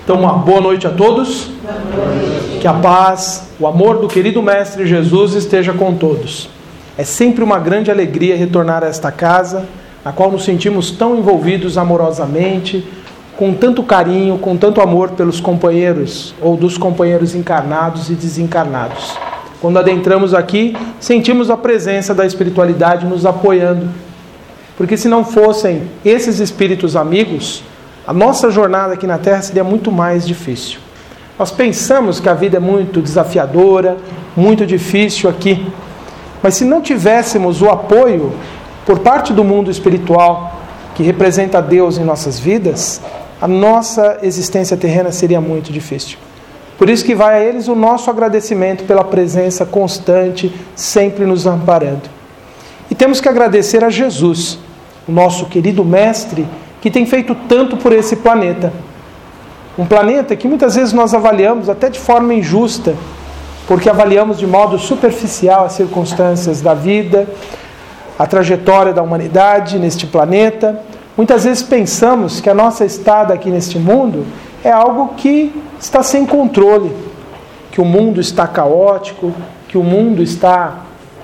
Então, uma boa noite a todos. Que a paz, o amor do querido Mestre Jesus esteja com todos. É sempre uma grande alegria retornar a esta casa, na qual nos sentimos tão envolvidos amorosamente, com tanto carinho, com tanto amor pelos companheiros, ou dos companheiros encarnados e desencarnados. Quando adentramos aqui, sentimos a presença da espiritualidade nos apoiando. Porque se não fossem esses espíritos amigos, a nossa jornada aqui na Terra seria muito mais difícil. Nós pensamos que a vida é muito desafiadora, muito difícil aqui. Mas se não tivéssemos o apoio por parte do mundo espiritual, que representa Deus em nossas vidas, a nossa existência terrena seria muito difícil. Por isso que vai a eles o nosso agradecimento pela presença constante, sempre nos amparando. E temos que agradecer a Jesus, o nosso querido Mestre, que tem feito tanto por esse planeta. Um planeta que muitas vezes nós avaliamos até de forma injusta, porque avaliamos de modo superficial as circunstâncias da vida, a trajetória da humanidade neste planeta. Muitas vezes pensamos que a nossa estada aqui neste mundo é algo que está sem controle, que o mundo está caótico, que o mundo está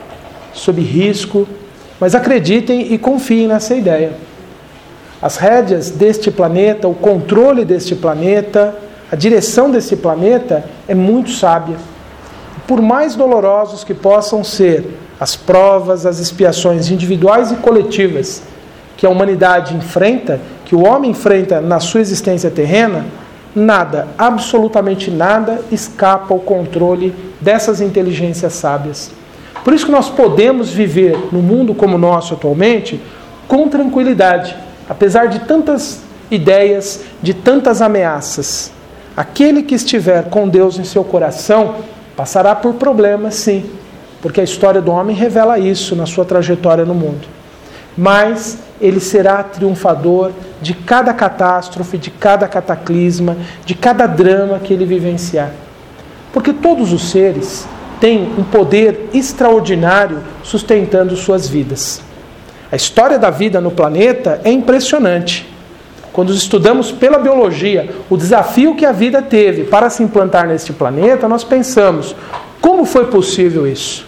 sob risco. Mas acreditem e confiem nessa ideia. As rédeas deste planeta, o controle deste planeta, a direção desse planeta é muito sábia. Por mais dolorosos que possam ser as provas, as expiações individuais e coletivas que a humanidade enfrenta, que o homem enfrenta na sua existência terrena, nada, absolutamente nada, escapa ao controle dessas inteligências sábias. Por isso que nós podemos viver no mundo como o nosso atualmente com tranquilidade, apesar de tantas ideias, de tantas ameaças. Aquele que estiver com Deus em seu coração passará por problemas, sim, porque a história do homem revela isso na sua trajetória no mundo. Mas ele será triunfador de cada catástrofe, de cada cataclisma, de cada drama que ele vivenciar. Porque todos os seres têm um poder extraordinário sustentando suas vidas. A história da vida no planeta é impressionante. Quando estudamos pela biologia o desafio que a vida teve para se implantar neste planeta, nós pensamos, como foi possível isso?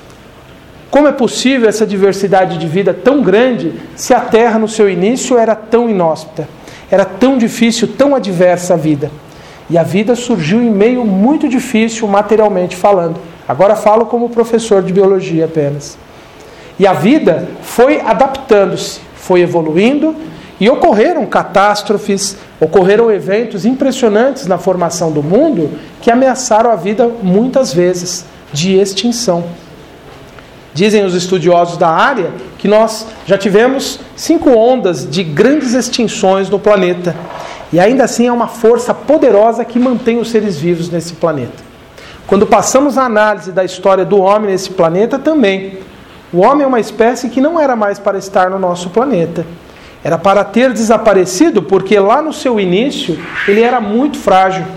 Como é possível essa diversidade de vida tão grande se a Terra no seu início era tão inóspita, era tão difícil, tão adversa a vida? E a vida surgiu em meio muito difícil materialmente falando. Agora falo como professor de biologia apenas. E a vida foi adaptando-se, foi evoluindo e ocorreram catástrofes, ocorreram eventos impressionantes na formação do mundo que ameaçaram a vida muitas vezes de extinção. Dizem os estudiosos da área que nós já tivemos 5 ondas de grandes extinções no planeta. E ainda assim é uma força poderosa que mantém os seres vivos nesse planeta. Quando passamos a análise da história do homem nesse planeta também, o homem é uma espécie que não era mais para estar no nosso planeta. Era para ter desaparecido, porque lá no seu início ele era muito frágil.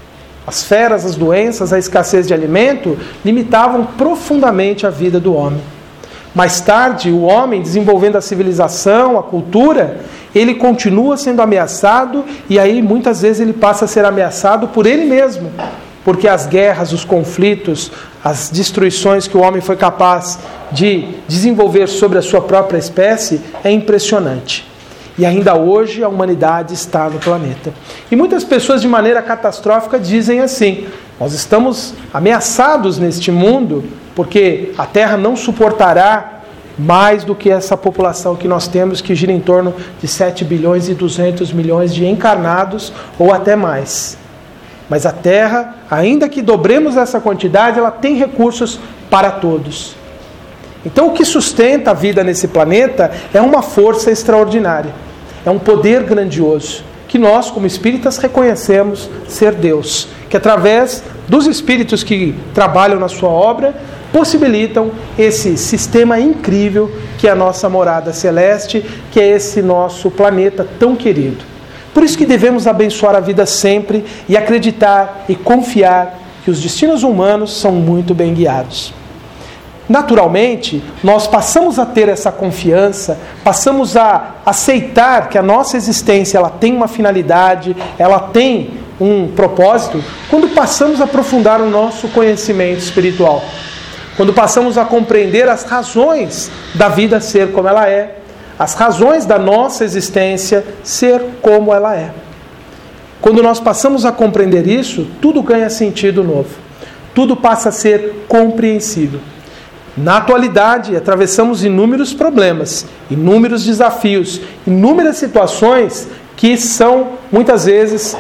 As feras, as doenças, a escassez de alimento limitavam profundamente a vida do homem. Mais tarde, o homem, desenvolvendo a civilização, a cultura, ele continua sendo ameaçado e aí muitas vezes ele passa a ser ameaçado por ele mesmo. Porque as guerras, os conflitos, as destruições que o homem foi capaz de desenvolver sobre a sua própria espécie é impressionante. E ainda hoje a humanidade está no planeta. E muitas pessoas de maneira catastrófica dizem assim, nós estamos ameaçados neste mundo porque a Terra não suportará mais do que essa população que nós temos, que gira em torno de 7 bilhões e 200 milhões de encarnados ou até mais. Mas a Terra, ainda que dobremos essa quantidade, ela tem recursos para todos. Então o que sustenta a vida nesse planeta é uma força extraordinária. É um poder grandioso, que nós, como espíritas, reconhecemos ser Deus. Que através dos espíritos que trabalham na sua obra, possibilitam esse sistema incrível que é a nossa morada celeste, que é esse nosso planeta tão querido. Por isso que devemos abençoar a vida sempre e acreditar e confiar que os destinos humanos são muito bem guiados. Naturalmente, nós passamos a ter essa confiança, passamos a aceitar que a nossa existência ela tem uma finalidade, ela tem um propósito quando passamos a aprofundar o nosso conhecimento espiritual. Quando passamos a compreender as razões da vida ser como ela é, as razões da nossa existência ser como ela é. Quando nós passamos a compreender isso, tudo ganha sentido novo. Tudo passa a ser compreensível. Na atualidade, atravessamos inúmeros problemas, inúmeros desafios, inúmeras situações que são, muitas vezes,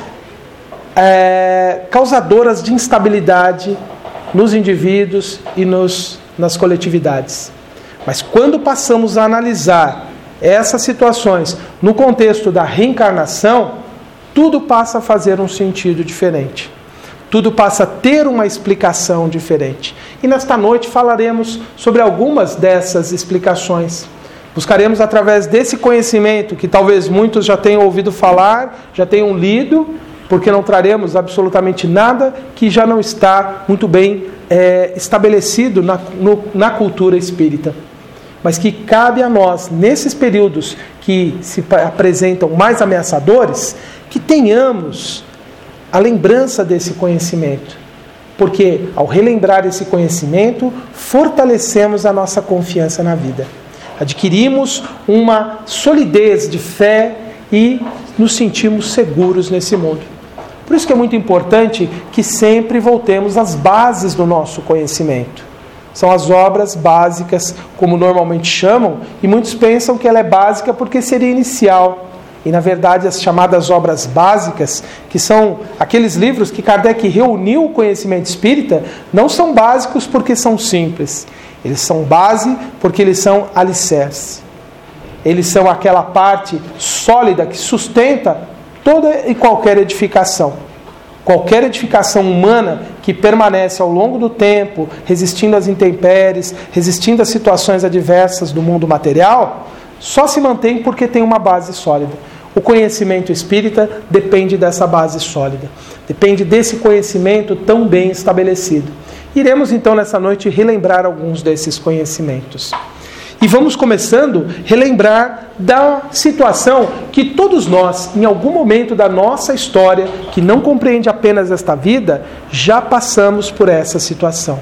causadoras de instabilidade nos indivíduos e nas coletividades. Mas quando passamos a analisar essas situações no contexto da reencarnação, tudo passa a fazer um sentido diferente. Tudo passa a ter uma explicação diferente. E nesta noite falaremos sobre algumas dessas explicações. Buscaremos através desse conhecimento, que talvez muitos já tenham ouvido falar, já tenham lido, porque não traremos absolutamente nada que já não está muito bem estabelecido na cultura espírita. Mas que cabe a nós, nesses períodos que se apresentam mais ameaçadores, que tenhamos a lembrança desse conhecimento. Porque ao relembrar esse conhecimento, fortalecemos a nossa confiança na vida. Adquirimos uma solidez de fé e nos sentimos seguros nesse mundo. Por isso que é muito importante que sempre voltemos às bases do nosso conhecimento. São as obras básicas, como normalmente chamam, e muitos pensam que ela é básica porque seria inicial. E, na verdade, as chamadas obras básicas, que são aqueles livros que Kardec reuniu o conhecimento espírita, não são básicos porque são simples. Eles são base porque eles são alicerce. Eles são aquela parte sólida que sustenta toda e qualquer edificação. Qualquer edificação humana que permanece ao longo do tempo, resistindo às intempéries, resistindo às situações adversas do mundo material, só se mantém porque tem uma base sólida. O conhecimento espírita depende dessa base sólida. Depende desse conhecimento tão bem estabelecido. Iremos então nessa noite relembrar alguns desses conhecimentos. E vamos começando a relembrar da situação que todos nós, em algum momento da nossa história, que não compreende apenas esta vida, já passamos por essa situação.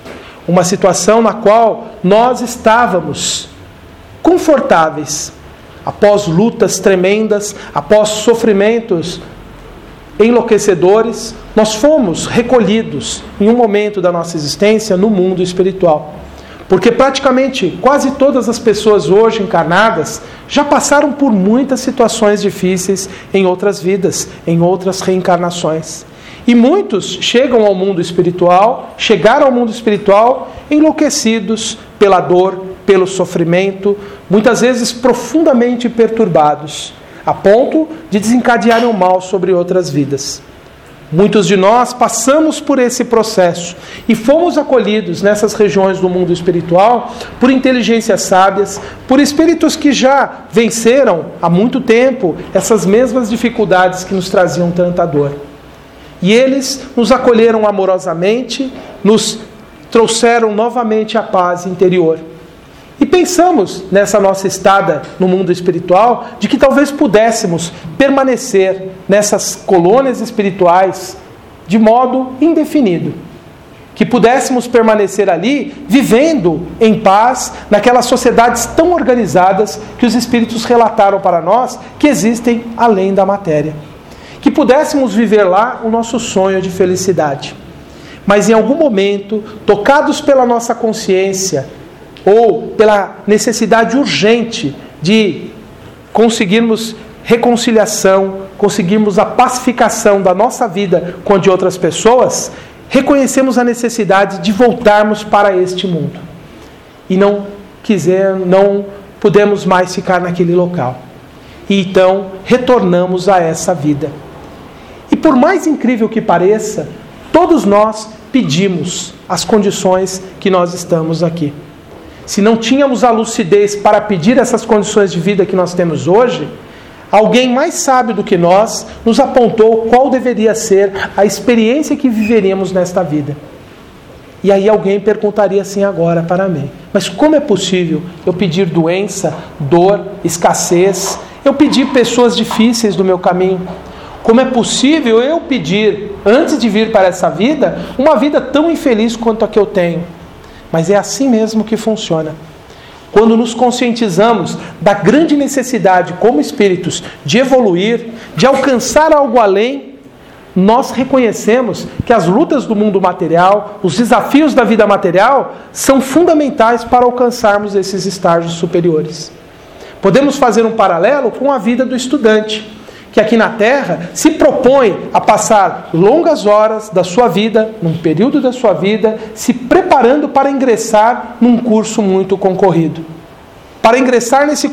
Uma situação na qual nós estávamos confortáveis, após lutas tremendas, após sofrimentos enlouquecedores, nós fomos recolhidos em um momento da nossa existência no mundo espiritual. Porque praticamente quase todas as pessoas hoje encarnadas já passaram por muitas situações difíceis em outras vidas, em outras reencarnações. E muitos chegaram ao mundo espiritual enlouquecidos pela dor, pelo sofrimento, muitas vezes profundamente perturbados, a ponto de desencadearem o mal sobre outras vidas. Muitos de nós passamos por esse processo e fomos acolhidos nessas regiões do mundo espiritual por inteligências sábias, por espíritos que já venceram há muito tempo essas mesmas dificuldades que nos traziam tanta dor. E eles nos acolheram amorosamente, nos trouxeram novamente a paz interior. E pensamos nessa nossa estada no mundo espiritual de que talvez pudéssemos permanecer nessas colônias espirituais de modo indefinido. Que pudéssemos permanecer ali vivendo em paz naquelas sociedades tão organizadas que os espíritos relataram para nós que existem além da matéria. Que pudéssemos viver lá o nosso sonho de felicidade. Mas em algum momento, tocados pela nossa consciência, ou pela necessidade urgente de conseguirmos reconciliação, conseguirmos a pacificação da nossa vida com a de outras pessoas, reconhecemos a necessidade de voltarmos para este mundo. E não pudemos mais ficar naquele local. E então retornamos a essa vida. E por mais incrível que pareça, todos nós pedimos as condições que nós estamos aqui. Se não tínhamos a lucidez para pedir essas condições de vida que nós temos hoje, alguém mais sábio do que nós nos apontou qual deveria ser a experiência que viveríamos nesta vida. E aí alguém perguntaria assim agora para mim: mas como é possível eu pedir doença, dor, escassez? Eu pedir pessoas difíceis do meu caminho? Como é possível eu pedir, antes de vir para essa vida, uma vida tão infeliz quanto a que eu tenho? Mas é assim mesmo que funciona. Quando nos conscientizamos da grande necessidade como espíritos de evoluir, de alcançar algo além, nós reconhecemos que as lutas do mundo material, os desafios da vida material, são fundamentais para alcançarmos esses estágios superiores. Podemos fazer um paralelo com a vida do estudante, que aqui na Terra se propõe a passar longas horas da sua vida, num período da sua vida, se preparando para ingressar num curso muito concorrido. Para ingressar nesse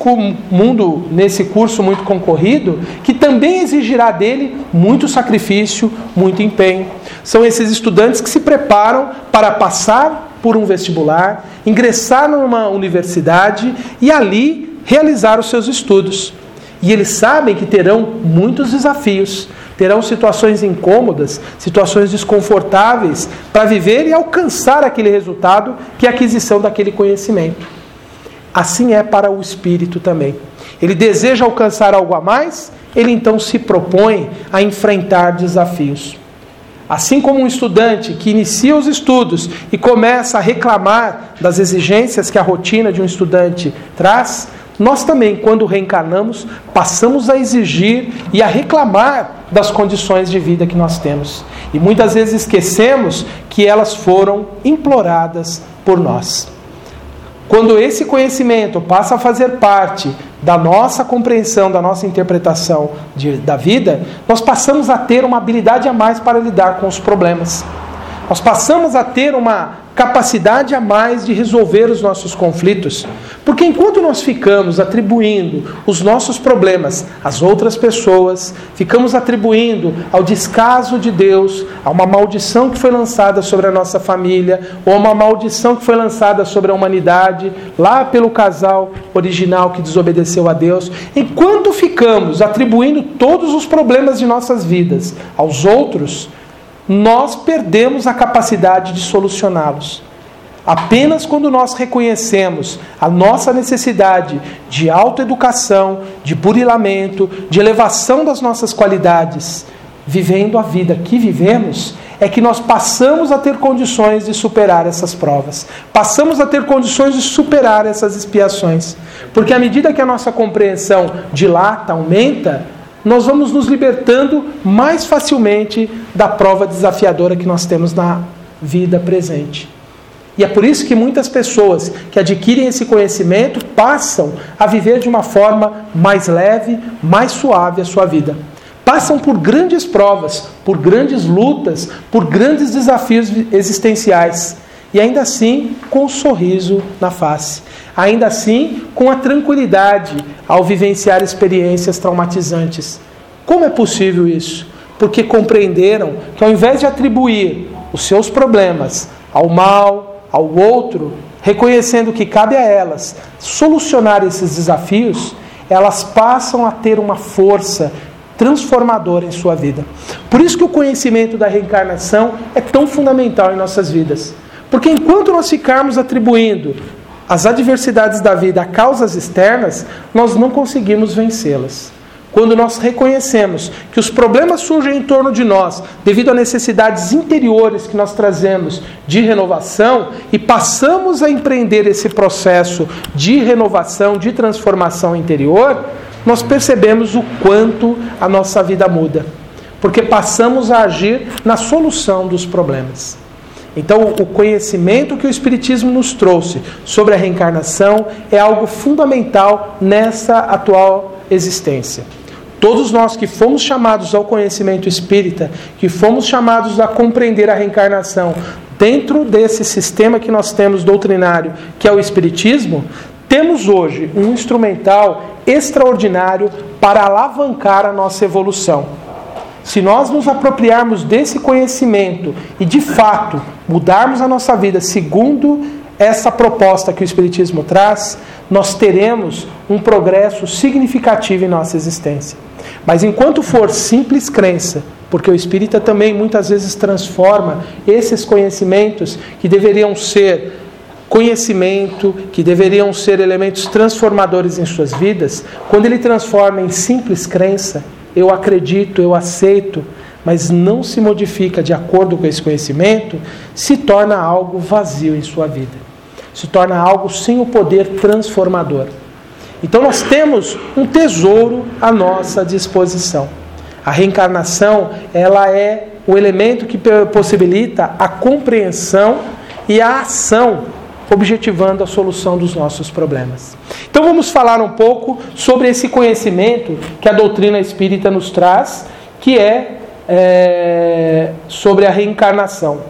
curso muito concorrido, que também exigirá dele muito sacrifício, muito empenho. São esses estudantes que se preparam para passar por um vestibular, ingressar numa universidade e ali realizar os seus estudos. E eles sabem que terão muitos desafios, terão situações incômodas, situações desconfortáveis para viver e alcançar aquele resultado que é a aquisição daquele conhecimento. Assim é para o espírito também. Ele deseja alcançar algo a mais, ele então se propõe a enfrentar desafios. Assim como um estudante que inicia os estudos e começa a reclamar das exigências que a rotina de um estudante traz, nós também, quando reencarnamos, passamos a exigir e a reclamar das condições de vida que nós temos. E muitas vezes esquecemos que elas foram imploradas por nós. Quando esse conhecimento passa a fazer parte da nossa compreensão, da nossa interpretação da vida, nós passamos a ter uma habilidade a mais para lidar com os problemas. Nós passamos a ter uma capacidade a mais de resolver os nossos conflitos. Porque enquanto nós ficamos atribuindo os nossos problemas às outras pessoas, ficamos atribuindo ao descaso de Deus, a uma maldição que foi lançada sobre a nossa família, ou a uma maldição que foi lançada sobre a humanidade, lá pelo casal original que desobedeceu a Deus, enquanto ficamos atribuindo todos os problemas de nossas vidas aos outros, nós perdemos a capacidade de solucioná-los. Apenas quando nós reconhecemos a nossa necessidade de autoeducação, de burilamento, de elevação das nossas qualidades, vivendo a vida que vivemos, é que nós passamos a ter condições de superar essas provas. Passamos a ter condições de superar essas expiações. Porque à medida que a nossa compreensão dilata, aumenta, nós vamos nos libertando mais facilmente da prova desafiadora que nós temos na vida presente. E é por isso que muitas pessoas que adquirem esse conhecimento passam a viver de uma forma mais leve, mais suave a sua vida. Passam por grandes provas, por grandes lutas, por grandes desafios existenciais. E ainda assim, com um sorriso na face. Ainda assim, com a tranquilidade ao vivenciar experiências traumatizantes. Como é possível isso? Porque compreenderam que ao invés de atribuir os seus problemas ao mal, ao outro, reconhecendo que cabe a elas solucionar esses desafios, elas passam a ter uma força transformadora em sua vida. Por isso que o conhecimento da reencarnação é tão fundamental em nossas vidas. Porque enquanto nós ficarmos atribuindo as adversidades da vida a causas externas, nós não conseguimos vencê-las. Quando nós reconhecemos que os problemas surgem em torno de nós devido a necessidades interiores que nós trazemos de renovação e passamos a empreender esse processo de renovação, de transformação interior, nós percebemos o quanto a nossa vida muda. Porque passamos a agir na solução dos problemas. Então, o conhecimento que o Espiritismo nos trouxe sobre a reencarnação é algo fundamental nessa atual existência. Todos nós que fomos chamados ao conhecimento espírita, que fomos chamados a compreender a reencarnação dentro desse sistema que nós temos doutrinário, que é o Espiritismo, temos hoje um instrumental extraordinário para alavancar a nossa evolução. Se nós nos apropriarmos desse conhecimento e, de fato, mudarmos a nossa vida segundo essa proposta que o Espiritismo traz, nós teremos um progresso significativo em nossa existência. Mas enquanto for simples crença, porque o espírita também muitas vezes transforma esses conhecimentos que deveriam ser conhecimento, que deveriam ser elementos transformadores em suas vidas, quando ele transforma em simples crença, eu acredito, eu aceito, mas não se modifica de acordo com esse conhecimento, se torna algo vazio em sua vida. Se torna algo sem o poder transformador. Então nós temos um tesouro à nossa disposição. A reencarnação, ela é o elemento que possibilita a compreensão e a ação, objetivando a solução dos nossos problemas. Então vamos falar um pouco sobre esse conhecimento que a doutrina espírita nos traz, que é sobre a reencarnação.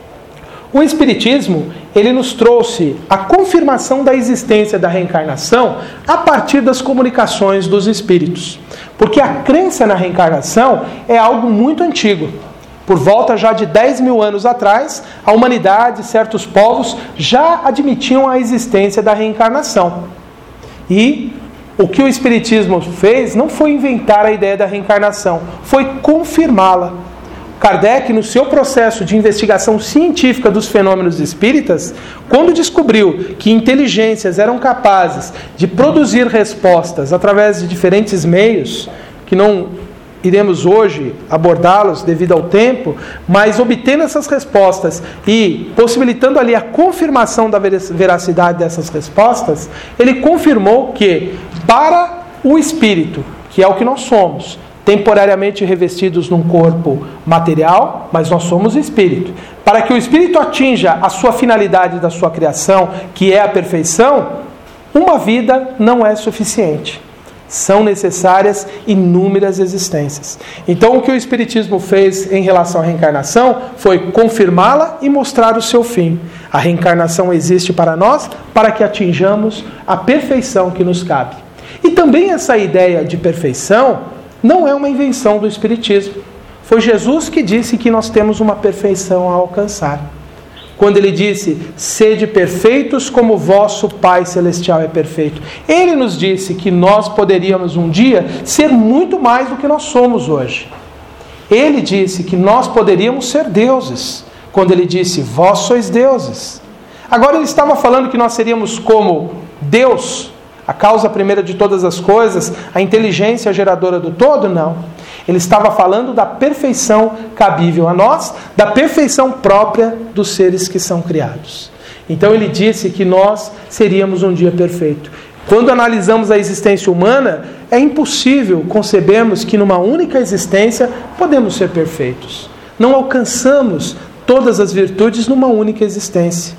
O Espiritismo, ele nos trouxe a confirmação da existência da reencarnação a partir das comunicações dos espíritos. Porque a crença na reencarnação é algo muito antigo. Por volta já de 10 mil anos atrás, a humanidade, certos povos, já admitiam a existência da reencarnação. E o que o Espiritismo fez não foi inventar a ideia da reencarnação, foi confirmá-la. Kardec, no seu processo de investigação científica dos fenômenos espíritas, quando descobriu que inteligências eram capazes de produzir respostas através de diferentes meios, que não iremos hoje abordá-los devido ao tempo, mas obtendo essas respostas e possibilitando ali a confirmação da veracidade dessas respostas, ele confirmou que para o espírito, que é o que nós somos, temporariamente revestidos num corpo material, mas nós somos espírito. Para que o espírito atinja a sua finalidade da sua criação, que é a perfeição, uma vida não é suficiente. São necessárias inúmeras existências. Então, o que o Espiritismo fez em relação à reencarnação foi confirmá-la e mostrar o seu fim. A reencarnação existe para nós, para que atinjamos a perfeição que nos cabe. E também essa ideia de perfeição não é uma invenção do Espiritismo. Foi Jesus que disse que nós temos uma perfeição a alcançar. Quando ele disse, sede perfeitos como vosso Pai Celestial é perfeito. Ele nos disse que nós poderíamos um dia ser muito mais do que nós somos hoje. Ele disse que nós poderíamos ser deuses. Quando ele disse, vós sois deuses. Agora ele estava falando que nós seríamos como Deus, a causa primeira de todas as coisas, a inteligência geradora do todo? Não. Ele estava falando da perfeição cabível a nós, da perfeição própria dos seres que são criados. Então ele disse que nós seríamos um dia perfeito. Quando analisamos a existência humana, é impossível concebermos que numa única existência podemos ser perfeitos. Não alcançamos todas as virtudes numa única existência.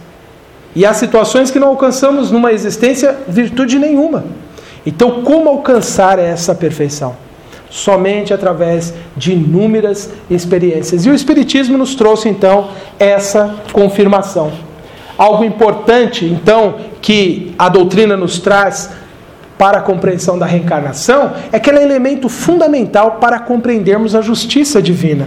E há situações que não alcançamos numa existência virtude nenhuma. Então, como alcançar essa perfeição? Somente através de inúmeras experiências. E o Espiritismo nos trouxe, então, essa confirmação. Algo importante, então, que a doutrina nos traz para a compreensão da reencarnação, é que ela é elemento fundamental para compreendermos a justiça divina.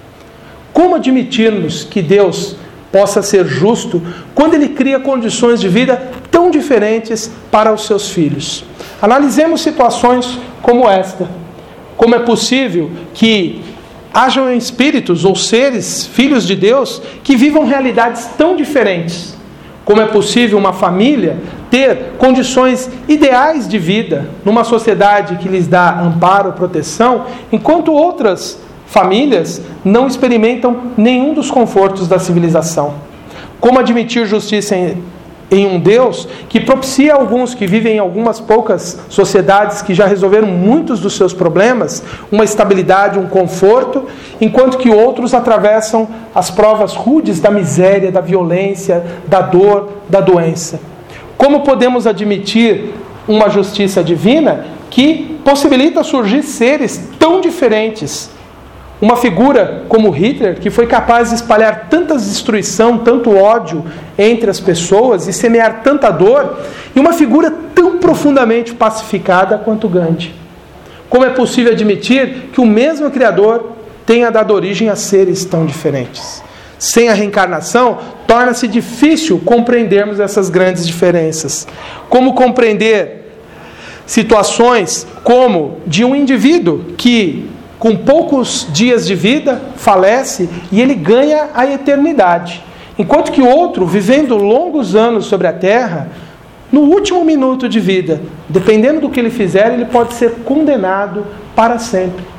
Como admitirmos que Deus possa ser justo quando Ele cria condições de vida tão diferentes para os seus filhos? Analisemos situações como esta. Como é possível que hajam espíritos ou seres, filhos de Deus, que vivam realidades tão diferentes? Como é possível uma família ter condições ideais de vida numa sociedade que lhes dá amparo, proteção, enquanto outras famílias não experimentam nenhum dos confortos da civilização? Como admitir justiça em um Deus que propicia a alguns que vivem em algumas poucas sociedades que já resolveram muitos dos seus problemas, uma estabilidade, um conforto, enquanto que outros atravessam as provas rudes da miséria, da violência, da dor, da doença? Como podemos admitir uma justiça divina que possibilita surgir seres tão diferentes? Uma figura como Hitler, que foi capaz de espalhar tanta destruição, tanto ódio entre as pessoas e semear tanta dor, e uma figura tão profundamente pacificada quanto Gandhi. Como é possível admitir que o mesmo Criador tenha dado origem a seres tão diferentes? Sem a reencarnação, torna-se difícil compreendermos essas grandes diferenças. Como compreender situações como de um indivíduo que, com poucos dias de vida, falece e ele ganha a eternidade. Enquanto que outro, vivendo longos anos sobre a terra, no último minuto de vida, dependendo do que ele fizer, ele pode ser condenado para sempre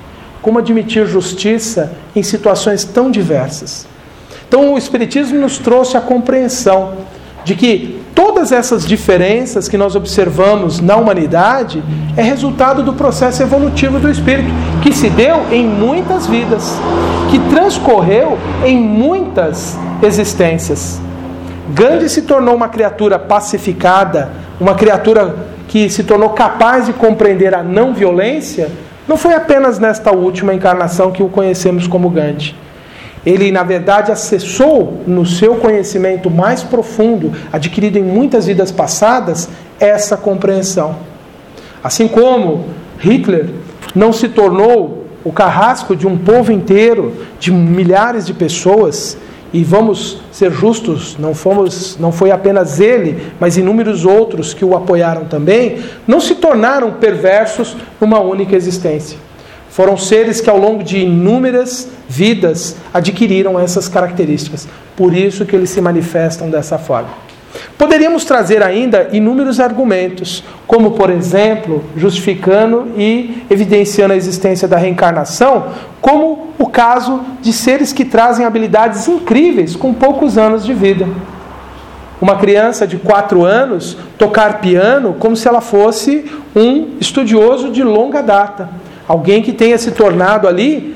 como admitir justiça em situações tão diversas. Então o Espiritismo nos trouxe a compreensão de que todas essas diferenças que nós observamos na humanidade é resultado do processo evolutivo do espírito, que se deu em muitas vidas, que transcorreu em muitas existências. Gandhi se tornou uma criatura pacificada, uma criatura que se tornou capaz de compreender a não violência, não foi apenas nesta última encarnação que o conhecemos como Gandhi. Ele, na verdade, acessou no seu conhecimento mais profundo, adquirido em muitas vidas passadas, essa compreensão. Assim como Hitler não se tornou o carrasco de um povo inteiro, de milhares de pessoas, e vamos ser justos, não foi apenas ele, mas inúmeros outros que o apoiaram também, não se tornaram perversos numa única existência. Foram seres que ao longo de inúmeras vidas adquiriram essas características. Por isso que eles se manifestam dessa forma. Poderíamos trazer ainda inúmeros argumentos, como por exemplo, justificando e evidenciando a existência da reencarnação, como o caso de seres que trazem habilidades incríveis com poucos anos de vida. Uma criança de 4 anos tocar piano como se ela fosse um estudioso de longa data. Alguém que tenha se tornado ali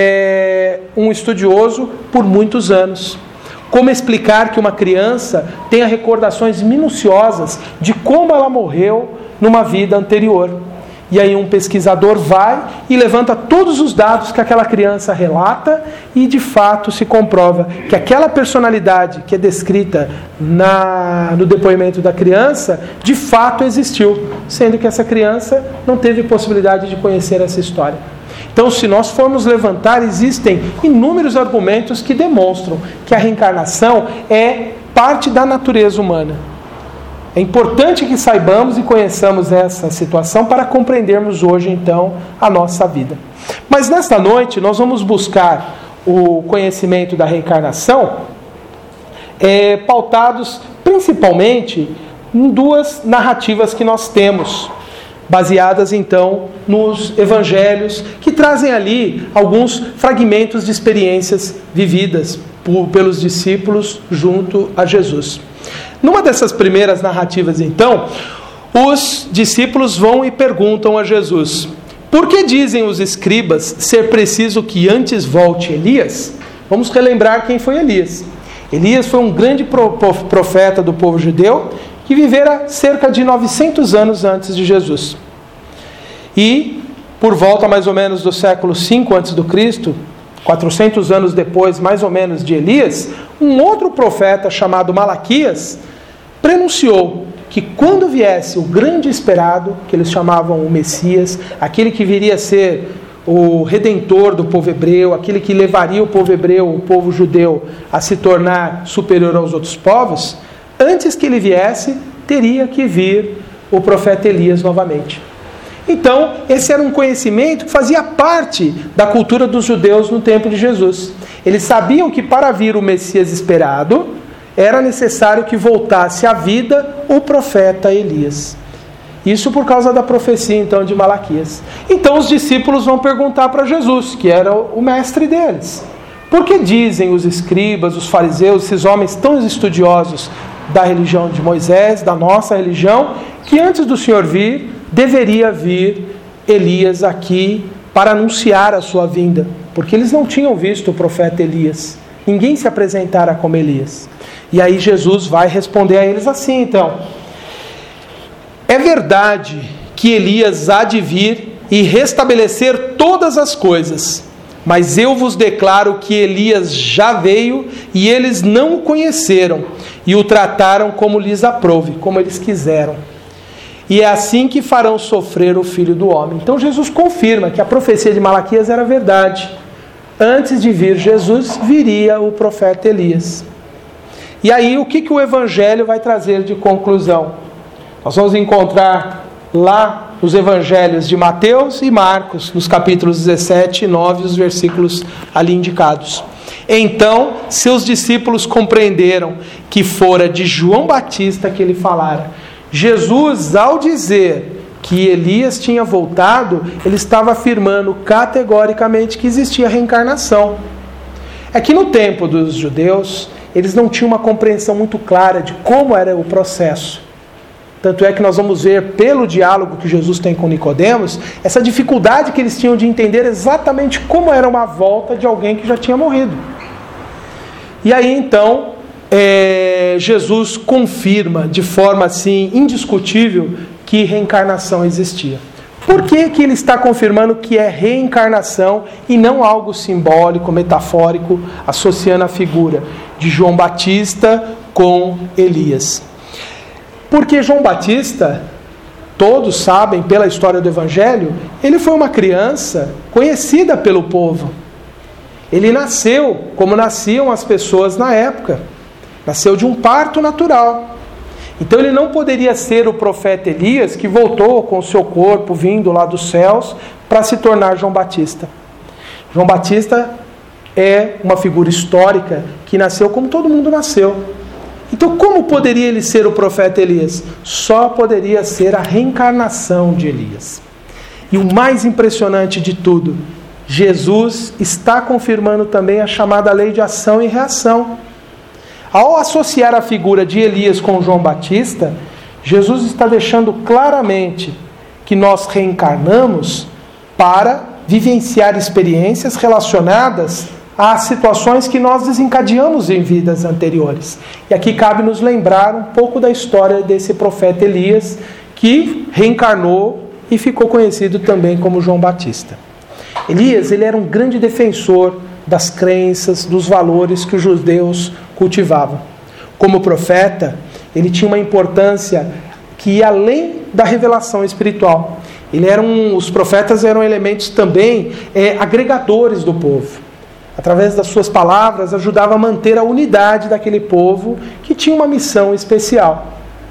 um estudioso por muitos anos. Como explicar que uma criança tenha recordações minuciosas de como ela morreu numa vida anterior? E aí um pesquisador vai e levanta todos os dados que aquela criança relata e de fato se comprova que aquela personalidade que é descrita no depoimento da criança, de fato existiu, sendo que essa criança não teve possibilidade de conhecer essa história. Então, se nós formos levantar, existem inúmeros argumentos que demonstram que a reencarnação é parte da natureza humana. É importante que saibamos e conheçamos essa situação para compreendermos hoje, então, a nossa vida. Mas nesta noite, nós vamos buscar o conhecimento da reencarnação pautados principalmente em 2 narrativas que nós temos, baseadas então nos evangelhos, que trazem ali alguns fragmentos de experiências vividas pelos discípulos junto a Jesus. Numa dessas primeiras narrativas então, os discípulos vão e perguntam a Jesus: por que dizem os escribas ser preciso que antes volte Elias? Vamos relembrar quem foi Elias. Elias foi um grande profeta do povo judeu que vivera cerca de 900 anos antes de Jesus. E, por volta mais ou menos do século V a.C., 400 anos depois, mais ou menos, de Elias, um outro profeta chamado Malaquias prenunciou que quando viesse o grande esperado, que eles chamavam o Messias, aquele que viria a ser o redentor do povo hebreu, aquele que levaria o povo hebreu, o povo judeu, a se tornar superior aos outros povos, antes que ele viesse, teria que vir o profeta Elias novamente. Então, esse era um conhecimento que fazia parte da cultura dos judeus no tempo de Jesus. Eles sabiam que para vir o Messias esperado, era necessário que voltasse à vida o profeta Elias. Isso por causa da profecia, então, de Malaquias. Então, os discípulos vão perguntar para Jesus, que era o mestre deles: por que dizem os escribas, os fariseus, esses homens tão estudiosos da religião de Moisés, da nossa religião, que antes do Senhor vir, deveria vir Elias aqui para anunciar a sua vinda? Porque eles não tinham visto o profeta Elias. Ninguém se apresentara como Elias. E aí Jesus vai responder a eles assim, então: é verdade que Elias há de vir e restabelecer todas as coisas, mas eu vos declaro que Elias já veio e eles não o conheceram e o trataram como lhes aprouve, como eles quiseram. E é assim que farão sofrer o Filho do Homem. Então Jesus confirma que a profecia de Malaquias era verdade. Antes de vir Jesus, viria o profeta Elias. E aí, o que o Evangelho vai trazer de conclusão? Nós vamos encontrar lá os Evangelhos de Mateus e Marcos, nos capítulos 17 e 9, os versículos ali indicados. Então, seus discípulos compreenderam que fora de João Batista que ele falara. Jesus, ao dizer que Elias tinha voltado, ele estava afirmando categoricamente que existia reencarnação. É que no tempo dos judeus, eles não tinham uma compreensão muito clara de como era o processo. Tanto é que nós vamos ver, pelo diálogo que Jesus tem com Nicodemos, essa dificuldade que eles tinham de entender exatamente como era uma volta de alguém que já tinha morrido. E aí então, Jesus confirma de forma assim indiscutível que reencarnação existia. Por que que ele está confirmando que é reencarnação e não algo simbólico, metafórico, associando a figura de João Batista com Elias? Porque João Batista, todos sabem pela história do Evangelho, ele foi uma criança conhecida pelo povo. Ele nasceu como nasciam as pessoas na época. Nasceu de um parto natural. Então ele não poderia ser o profeta Elias que voltou com o seu corpo vindo lá dos céus para se tornar João Batista. João Batista é uma figura histórica que nasceu como todo mundo nasceu. Então como poderia ele ser o profeta Elias? Só poderia ser a reencarnação de Elias. E o mais impressionante de tudo, Jesus está confirmando também a chamada lei de ação e reação. Ao associar a figura de Elias com João Batista, Jesus está deixando claramente que nós reencarnamos para vivenciar experiências relacionadas às situações que nós desencadeamos em vidas anteriores. E aqui cabe nos lembrar um pouco da história desse profeta Elias, que reencarnou e ficou conhecido também como João Batista. Elias, ele era um grande defensor das crenças, dos valores que os judeus cultivavam. Como profeta, ele tinha uma importância que ia além da revelação espiritual. Os profetas eram elementos também agregadores do povo. Através das suas palavras, ajudava a manter a unidade daquele povo que tinha uma missão especial.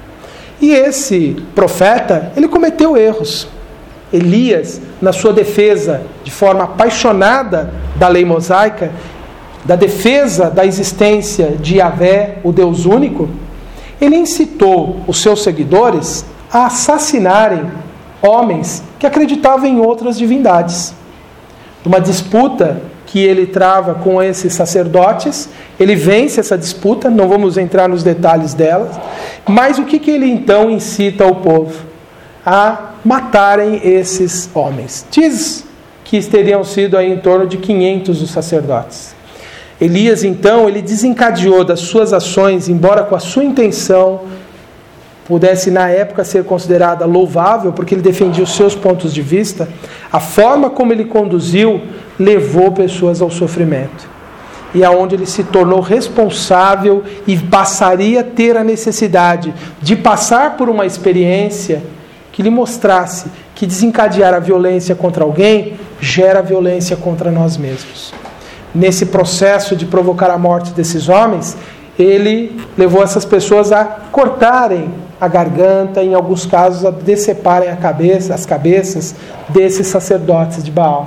E esse profeta, ele cometeu erros. Elias, na sua defesa de forma apaixonada da lei mosaica, da defesa da existência de Yahvé, o Deus único, ele incitou os seus seguidores a assassinarem homens que acreditavam em outras divindades. Numa disputa que ele trava com esses sacerdotes, ele vence essa disputa, não vamos entrar nos detalhes dela, mas o que ele então incita o povo? A matarem esses homens. Diz que teriam sido aí em torno de 500 os sacerdotes. Elias, então, ele desencadeou das suas ações, embora com a sua intenção pudesse na época ser considerada louvável, porque ele defendia os seus pontos de vista, a forma como ele conduziu levou pessoas ao sofrimento. E aonde ele se tornou responsável e passaria a ter a necessidade de passar por uma experiência que lhe mostrasse que desencadear a violência contra alguém gera violência contra nós mesmos. Nesse processo de provocar a morte desses homens, ele levou essas pessoas a cortarem a garganta, em alguns casos a deceparem as cabeças desses sacerdotes de Baal.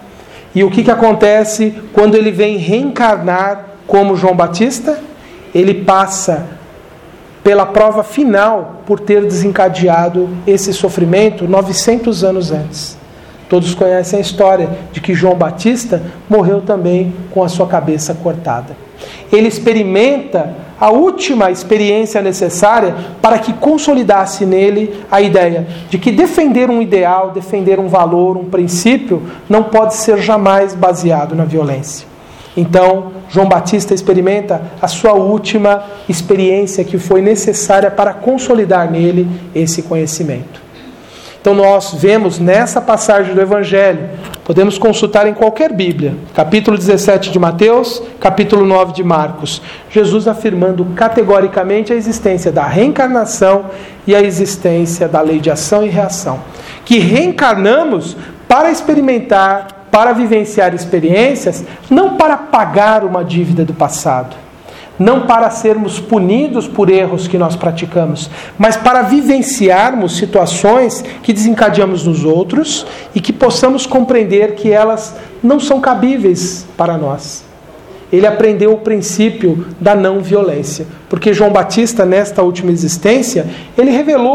E o que acontece quando ele vem reencarnar como João Batista? Ele passa pela prova final por ter desencadeado esse sofrimento 900 anos antes. Todos conhecem a história de que João Batista morreu também com a sua cabeça cortada. Ele experimenta a última experiência necessária para que consolidasse nele a ideia de que defender um ideal, defender um valor, um princípio, não pode ser jamais baseado na violência. Então, João Batista experimenta a sua última experiência que foi necessária para consolidar nele esse conhecimento. Então nós vemos nessa passagem do Evangelho, podemos consultar em qualquer Bíblia, capítulo 17 de Mateus, capítulo 9 de Marcos, Jesus afirmando categoricamente a existência da reencarnação e a existência da lei de ação e reação. Que reencarnamos para experimentar, para vivenciar experiências, não para pagar uma dívida do passado, não para sermos punidos por erros que nós praticamos, mas para vivenciarmos situações que desencadeamos nos outros e que possamos compreender que elas não são cabíveis para nós. Ele aprendeu o princípio da não violência, porque João Batista, nesta última existência, ele revelou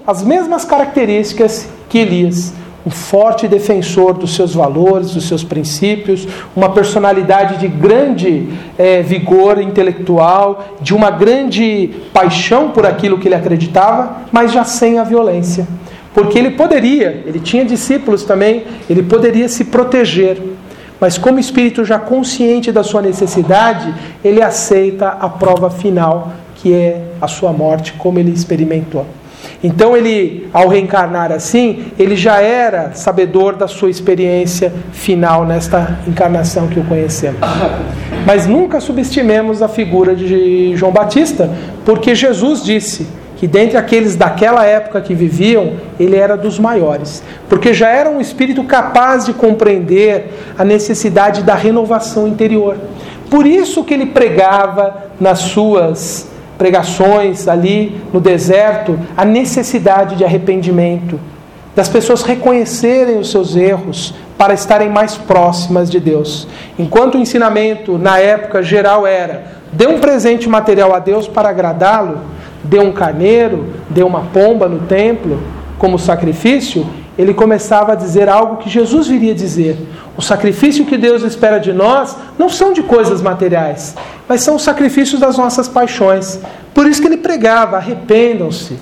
as mesmas características que Elias. Um forte defensor dos seus valores, dos seus princípios, uma personalidade de grande vigor intelectual, de uma grande paixão por aquilo que ele acreditava, mas já sem a violência. Porque ele tinha discípulos também, ele poderia se proteger, mas como espírito já consciente da sua necessidade, ele aceita a prova final, que é a sua morte, como ele experimentou. Então ele, ao reencarnar assim, ele já era sabedor da sua experiência final nesta encarnação que o conhecemos. Mas nunca subestimemos a figura de João Batista, porque Jesus disse que dentre aqueles daquela época que viviam, ele era dos maiores, porque já era um espírito capaz de compreender a necessidade da renovação interior. Por isso que ele pregava nas suas pregações ali no deserto a necessidade de arrependimento, das pessoas reconhecerem os seus erros para estarem mais próximas de Deus. Enquanto o ensinamento na época geral era: dê um presente material a Deus para agradá-lo, dê um carneiro, dê uma pomba no templo como sacrifício, ele começava a dizer algo que Jesus viria dizer: o sacrifício que Deus espera de nós não são de coisas materiais, mas são os sacrifícios das nossas paixões. Por isso que ele pregava: arrependam-se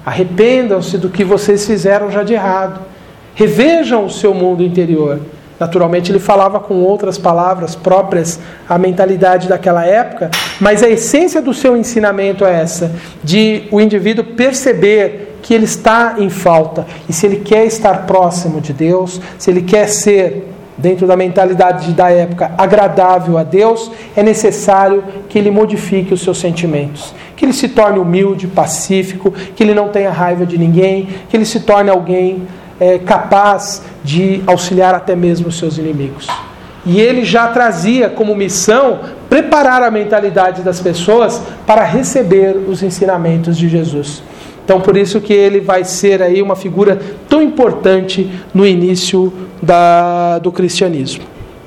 do que vocês fizeram já de errado, revejam o seu mundo interior. Naturalmente ele falava com outras palavras próprias à mentalidade daquela época, mas a essência do seu ensinamento é essa, de o indivíduo perceber que ele está em falta, e se ele quer estar próximo de Deus, se ele quer ser, dentro da mentalidade da época, agradável a Deus, é necessário que ele modifique os seus sentimentos, que ele se torne humilde, pacífico, que ele não tenha raiva de ninguém, que ele se torne alguém capaz de auxiliar até mesmo os seus inimigos. E ele já trazia como missão preparar a mentalidade das pessoas para receber os ensinamentos de Jesus. Então, por isso que ele vai ser aí uma figura tão importante no início do cristianismo.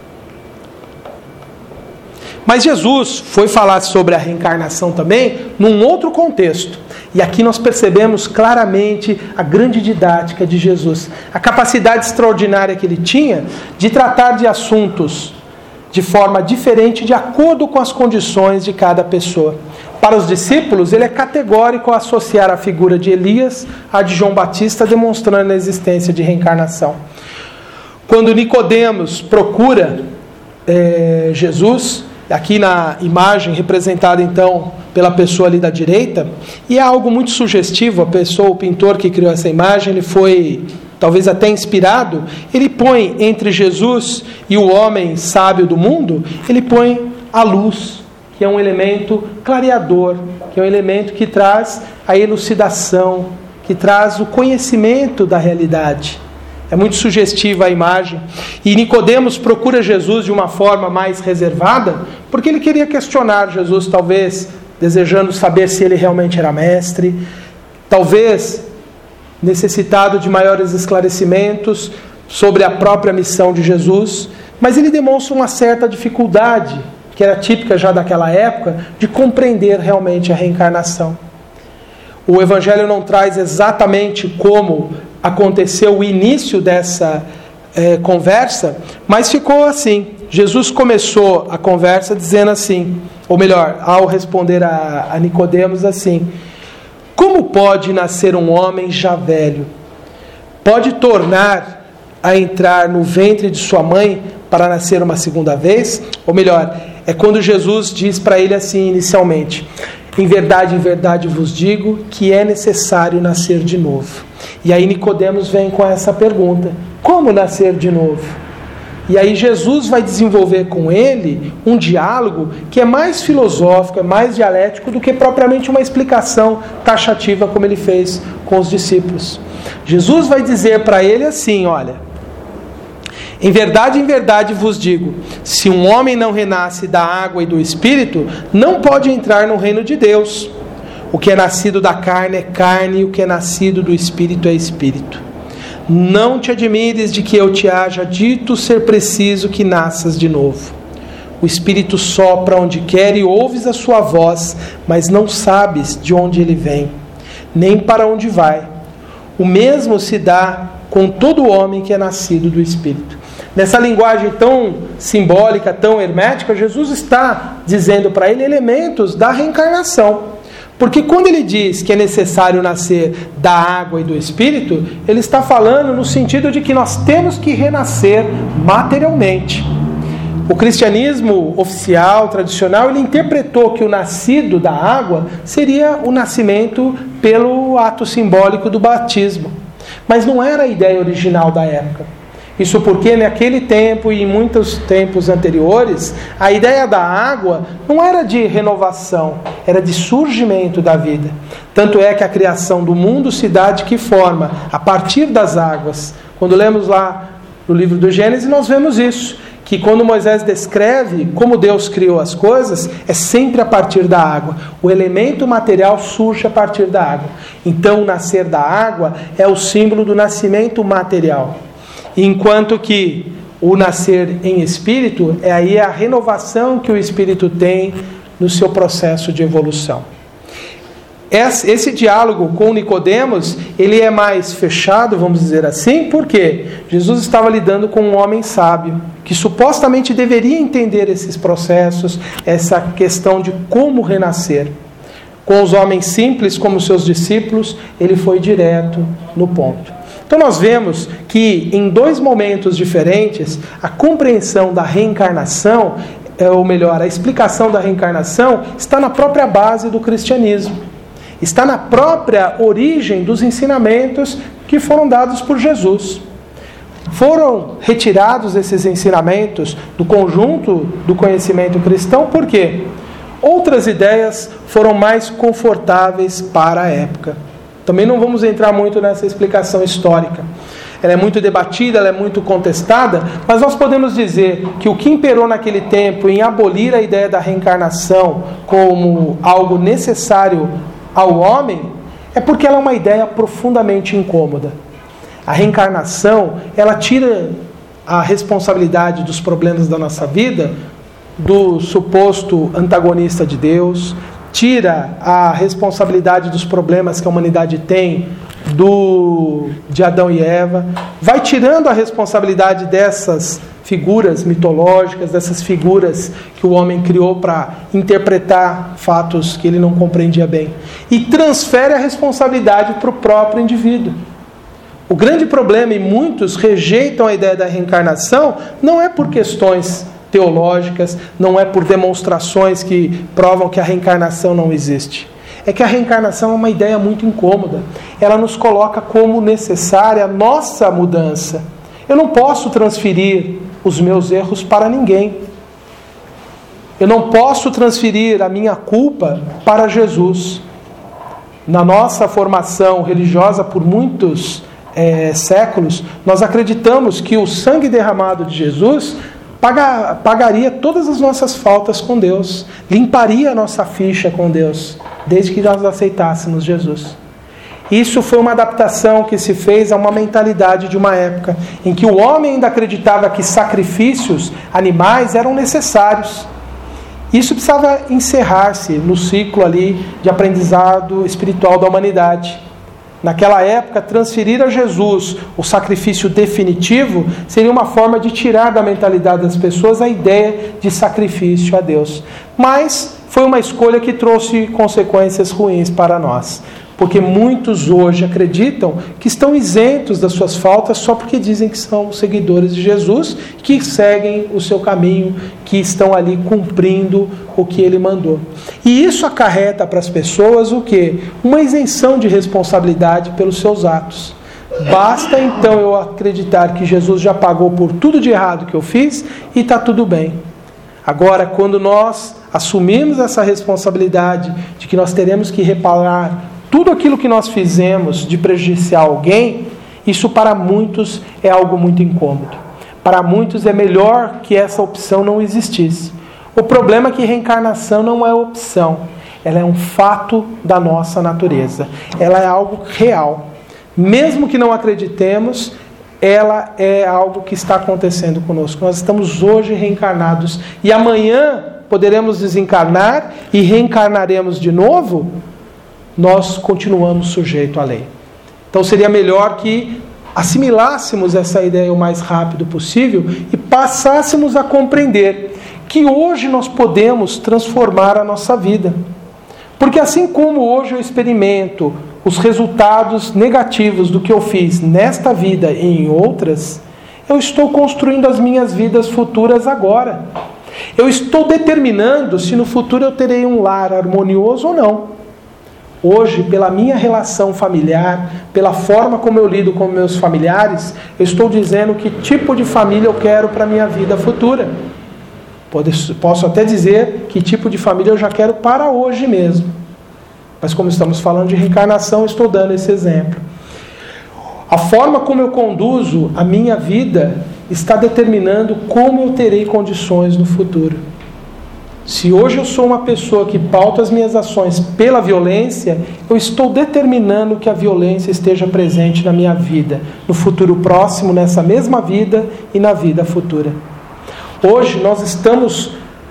Mas Jesus foi falar sobre a reencarnação também num outro contexto. E aqui nós percebemos claramente a grande didática de Jesus, a capacidade extraordinária que ele tinha de tratar de assuntos de forma diferente de acordo com as condições de cada pessoa. Para os discípulos, ele é categórico ao associar a figura de Elias à de João Batista, demonstrando a existência de reencarnação. Quando Nicodemos procura Jesus, aqui na imagem representada então pela pessoa ali da direita, e é algo muito sugestivo, o pintor que criou essa imagem, ele foi talvez até inspirado, ele põe entre Jesus e o homem sábio do mundo, ele põe a luz, que é um elemento clareador, que é um elemento que traz a elucidação, que traz o conhecimento da realidade. É muito sugestiva a imagem. E Nicodemos procura Jesus de uma forma mais reservada, porque ele queria questionar Jesus, talvez desejando saber se ele realmente era mestre, talvez necessitado de maiores esclarecimentos sobre a própria missão de Jesus, mas ele demonstra uma certa dificuldade, que era típica já daquela época, de compreender realmente a reencarnação. O Evangelho não traz exatamente como aconteceu o início dessa conversa, mas ficou assim. Jesus começou a conversa dizendo assim, ou melhor, ao responder a Nicodemos assim: como pode nascer um homem já velho? Pode tornar a entrar no ventre de sua mãe para nascer uma segunda vez? Ou melhor, é quando Jesus diz para ele assim inicialmente: em verdade vos digo que é necessário nascer de novo. E aí Nicodemos vem com essa pergunta: como nascer de novo? E aí Jesus vai desenvolver com ele um diálogo que é mais filosófico, é mais dialético do que propriamente uma explicação taxativa como ele fez com os discípulos. Jesus vai dizer para ele assim: olha, em verdade vos digo, se um homem não renasce da água e do Espírito, não pode entrar no reino de Deus. O que é nascido da carne é carne, e o que é nascido do Espírito é Espírito. Não te admires de que eu te haja dito ser preciso que nasças de novo. O Espírito sopra onde quer e ouves a sua voz, mas não sabes de onde ele vem, nem para onde vai. o mesmo se dá com todo homem que é nascido do Espírito. Nessa linguagem tão simbólica, tão hermética, Jesus está dizendo para ele elementos da reencarnação. Porque quando ele diz que é necessário nascer da água e do Espírito, ele está falando no sentido de que nós temos que renascer materialmente. O cristianismo oficial, tradicional, ele interpretou que o nascido da água seria o nascimento pelo ato simbólico do batismo. Mas não era a ideia original da época. Isso porque naquele tempo e em muitos tempos anteriores, a ideia da água não era de renovação, era de surgimento da vida. Tanto é que a criação do mundo se dá de que forma? A partir das águas. Quando lemos lá no livro do Gênesis, nós vemos isso, que quando Moisés descreve como Deus criou as coisas, é sempre a partir da água. O elemento material surge a partir da água. Então, o nascer da água é o símbolo do nascimento material. Enquanto que o nascer em espírito é aí a renovação que o espírito tem no seu processo de evolução. Esse diálogo com Nicodemos, ele é mais fechado, vamos dizer assim, porque Jesus estava lidando com um homem sábio, que supostamente deveria entender esses processos, essa questão de como renascer. Com os homens simples, como seus discípulos, ele foi direto no ponto. Então nós vemos que em dois momentos diferentes, a compreensão da reencarnação, ou melhor, a explicação da reencarnação, está na própria base do cristianismo. Está na própria origem dos ensinamentos que foram dados por Jesus. Foram retirados esses ensinamentos do conjunto do conhecimento cristão, por quê? Outras ideias foram mais confortáveis para a época. Também não vamos entrar muito nessa explicação histórica. Ela é muito debatida, ela é muito contestada, mas nós podemos dizer que o que imperou naquele tempo em abolir a ideia da reencarnação como algo necessário ao homem é porque ela é uma ideia profundamente incômoda. A reencarnação, ela tira a responsabilidade dos problemas da nossa vida do suposto antagonista de Deus, tira a responsabilidade dos problemas que a humanidade tem de Adão e Eva, vai tirando a responsabilidade dessas figuras mitológicas, dessas figuras que o homem criou para interpretar fatos que ele não compreendia bem, e transfere a responsabilidade para o próprio indivíduo. O grande problema, e muitos rejeitam a ideia da reencarnação, não é por questões teológicas, não é por demonstrações que provam que a reencarnação não existe. É que a reencarnação é uma ideia muito incômoda. Ela nos coloca como necessária a nossa mudança. Eu não posso transferir os meus erros para ninguém. Eu não posso transferir a minha culpa para Jesus. Na nossa formação religiosa por muitos séculos, nós acreditamos que o sangue derramado de Jesus pagaria todas as nossas faltas com Deus, limparia a nossa ficha com Deus, desde que nós aceitássemos Jesus. Isso foi uma adaptação que se fez a uma mentalidade de uma época em que o homem ainda acreditava que sacrifícios animais eram necessários. Isso precisava encerrar-se no ciclo ali de aprendizado espiritual da humanidade. Naquela época, transferir a Jesus o sacrifício definitivo seria uma forma de tirar da mentalidade das pessoas a ideia de sacrifício a Deus. Mas foi uma escolha que trouxe consequências ruins para nós. Porque muitos hoje acreditam que estão isentos das suas faltas só porque dizem que são seguidores de Jesus, que seguem o seu caminho, que estão ali cumprindo o que ele mandou. E isso acarreta para as pessoas o quê? Uma isenção de responsabilidade pelos seus atos. Basta então eu acreditar que Jesus já pagou por tudo de errado que eu fiz e está tudo bem. Agora, quando nós assumimos essa responsabilidade de que nós teremos que reparar tudo aquilo que nós fizemos de prejudiciar alguém, isso para muitos é algo muito incômodo. Para muitos é melhor que essa opção não existisse. O problema é que reencarnação não é opção. Ela é um fato da nossa natureza. Ela é algo real. Mesmo que não acreditemos, ela é algo que está acontecendo conosco. Nós estamos hoje reencarnados e amanhã poderemos desencarnar e reencarnaremos de novo. Nós continuamos sujeitos à lei. Então seria melhor que assimilássemos essa ideia o mais rápido possível e passássemos a compreender que hoje nós podemos transformar a nossa vida. Porque assim como hoje eu experimento os resultados negativos do que eu fiz nesta vida e em outras, eu estou construindo as minhas vidas futuras agora. Eu estou determinando se no futuro eu terei um lar harmonioso ou não. Hoje, pela minha relação familiar, pela forma como eu lido com meus familiares, eu estou dizendo que tipo de família eu quero para a minha vida futura. Posso até dizer que tipo de família eu já quero para hoje mesmo. Mas como estamos falando de reencarnação, eu estou dando esse exemplo. A forma como eu conduzo a minha vida está determinando como eu terei condições no futuro. Se hoje eu sou uma pessoa que pauta as minhas ações pela violência, eu estou determinando que a violência esteja presente na minha vida, no futuro próximo, nessa mesma vida e na vida futura. Hoje nós estamos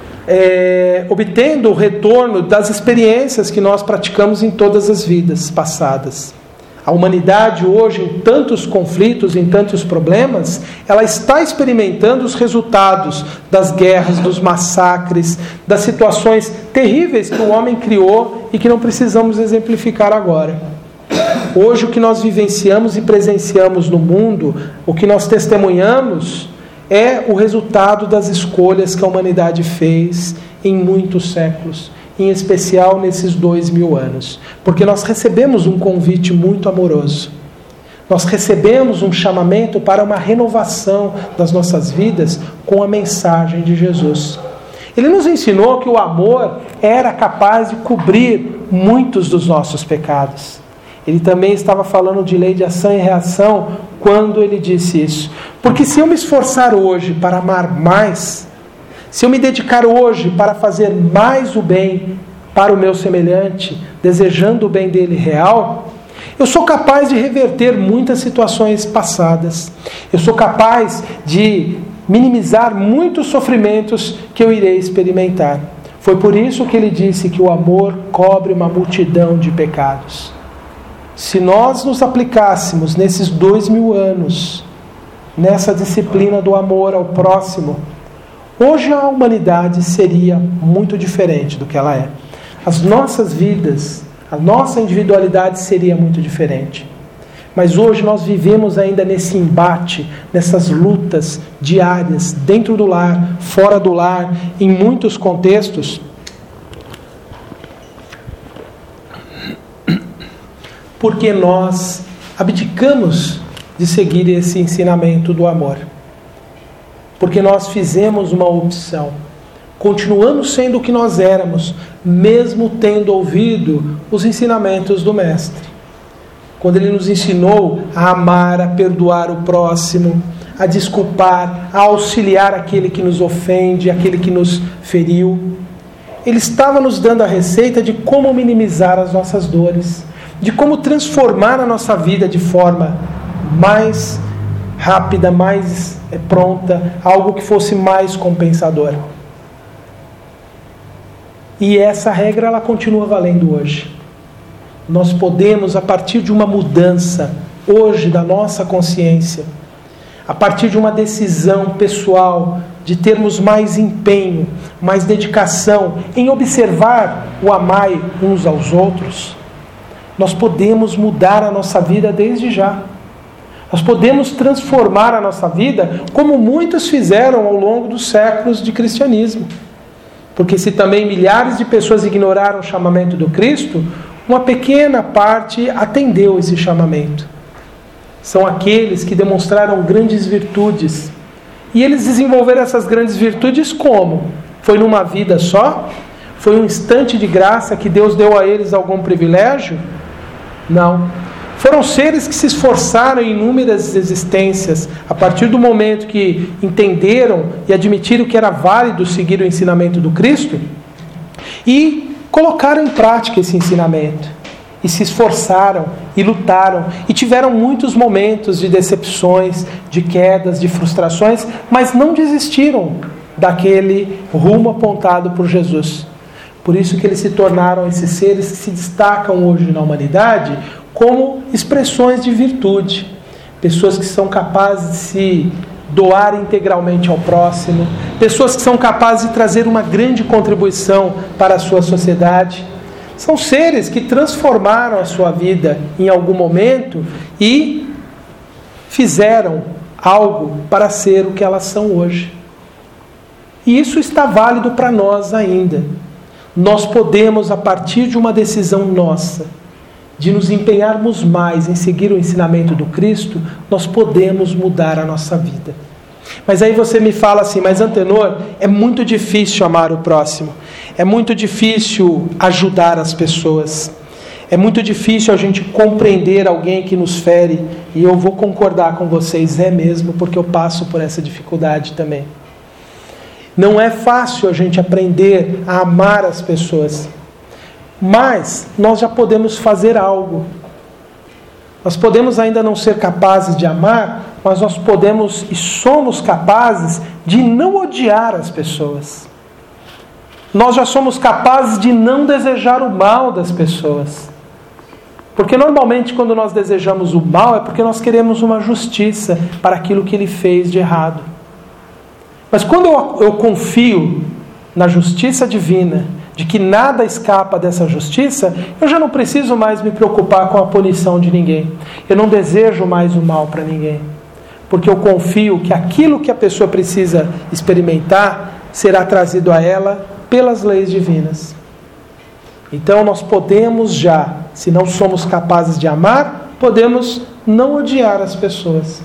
obtendo o retorno das experiências que nós praticamos em todas as vidas passadas. A humanidade hoje, em tantos conflitos, em tantos problemas, ela está experimentando os resultados das guerras, dos massacres, das situações terríveis que o homem criou e que não precisamos exemplificar agora. Hoje o que nós vivenciamos e presenciamos no mundo, o que nós testemunhamos, é o resultado das escolhas que a humanidade fez em muitos séculos, em especial nesses 2000 anos. Porque nós recebemos um convite muito amoroso. Nós recebemos um chamamento para uma renovação das nossas vidas com a mensagem de Jesus. Ele nos ensinou que o amor era capaz de cobrir muitos dos nossos pecados. Ele também estava falando de lei de ação e reação quando ele disse isso. Porque se eu me esforçar hoje para amar mais, se eu me dedicar hoje para fazer mais o bem para o meu semelhante, desejando o bem dele real, eu sou capaz de reverter muitas situações passadas. Eu sou capaz de minimizar muitos sofrimentos que eu irei experimentar. Foi por isso que ele disse que o amor cobre uma multidão de pecados. Se nós nos aplicássemos nesses 2000 anos, nessa disciplina do amor ao próximo, hoje a humanidade seria muito diferente do que ela é. As nossas vidas, a nossa individualidade seria muito diferente. Mas hoje nós vivemos ainda nesse embate, nessas lutas diárias, dentro do lar, fora do lar, em muitos contextos. Porque nós abdicamos de seguir esse ensinamento do amor. Porque nós fizemos uma opção. Continuamos sendo o que nós éramos, mesmo tendo ouvido os ensinamentos do Mestre. Quando ele nos ensinou a amar, a perdoar o próximo, a desculpar, a auxiliar aquele que nos ofende, aquele que nos feriu. Ele estava nos dando a receita de como minimizar as nossas dores, de como transformar a nossa vida de forma mais rápida, mais pronta, algo que fosse mais compensador. E essa regra ela continua valendo hoje. Nós podemos, a partir de uma mudança hoje da nossa consciência, a partir de uma decisão pessoal de termos mais empenho, mais dedicação em observar o amai uns aos outros, nós podemos mudar a nossa vida desde já. Nós podemos transformar a nossa vida como muitos fizeram ao longo dos séculos de cristianismo. Porque se também milhares de pessoas ignoraram o chamamento do Cristo, uma pequena parte atendeu esse chamamento. São aqueles que demonstraram grandes virtudes. E eles desenvolveram essas grandes virtudes como? Foi numa vida só? Foi um instante de graça que Deus deu a eles algum privilégio? Não. Foram seres que se esforçaram em inúmeras existências, a partir do momento que entenderam e admitiram que era válido seguir o ensinamento do Cristo, e colocaram em prática esse ensinamento, e se esforçaram, e lutaram, e tiveram muitos momentos de decepções, de quedas, de frustrações, mas não desistiram daquele rumo apontado por Jesus. Por isso que eles se tornaram esses seres que se destacam hoje na humanidade como expressões de virtude. Pessoas que são capazes de se doar integralmente ao próximo. Pessoas que são capazes de trazer uma grande contribuição para a sua sociedade. São seres que transformaram a sua vida em algum momento e fizeram algo para ser o que elas são hoje. E isso está válido para nós ainda. Nós podemos, a partir de uma decisão nossa, de nos empenharmos mais em seguir o ensinamento do Cristo, nós podemos mudar a nossa vida. Mas aí você me fala assim, mas Antenor, é muito difícil amar o próximo, é muito difícil ajudar as pessoas, é muito difícil a gente compreender alguém que nos fere, e eu vou concordar com vocês, é mesmo, porque eu passo por essa dificuldade também. Não é fácil a gente aprender a amar as pessoas, mas nós já podemos fazer algo. Nós podemos ainda não ser capazes de amar, mas nós podemos e somos capazes de não odiar as pessoas. Nós já somos capazes de não desejar o mal das pessoas. Porque normalmente quando nós desejamos o mal é porque nós queremos uma justiça para aquilo que ele fez de errado. Mas quando eu confio na justiça divina, de que nada escapa dessa justiça, eu já não preciso mais me preocupar com a punição de ninguém. Eu não desejo mais o mal para ninguém. Porque eu confio que aquilo que a pessoa precisa experimentar será trazido a ela pelas leis divinas. Então nós podemos já, se não somos capazes de amar, podemos não odiar as pessoas.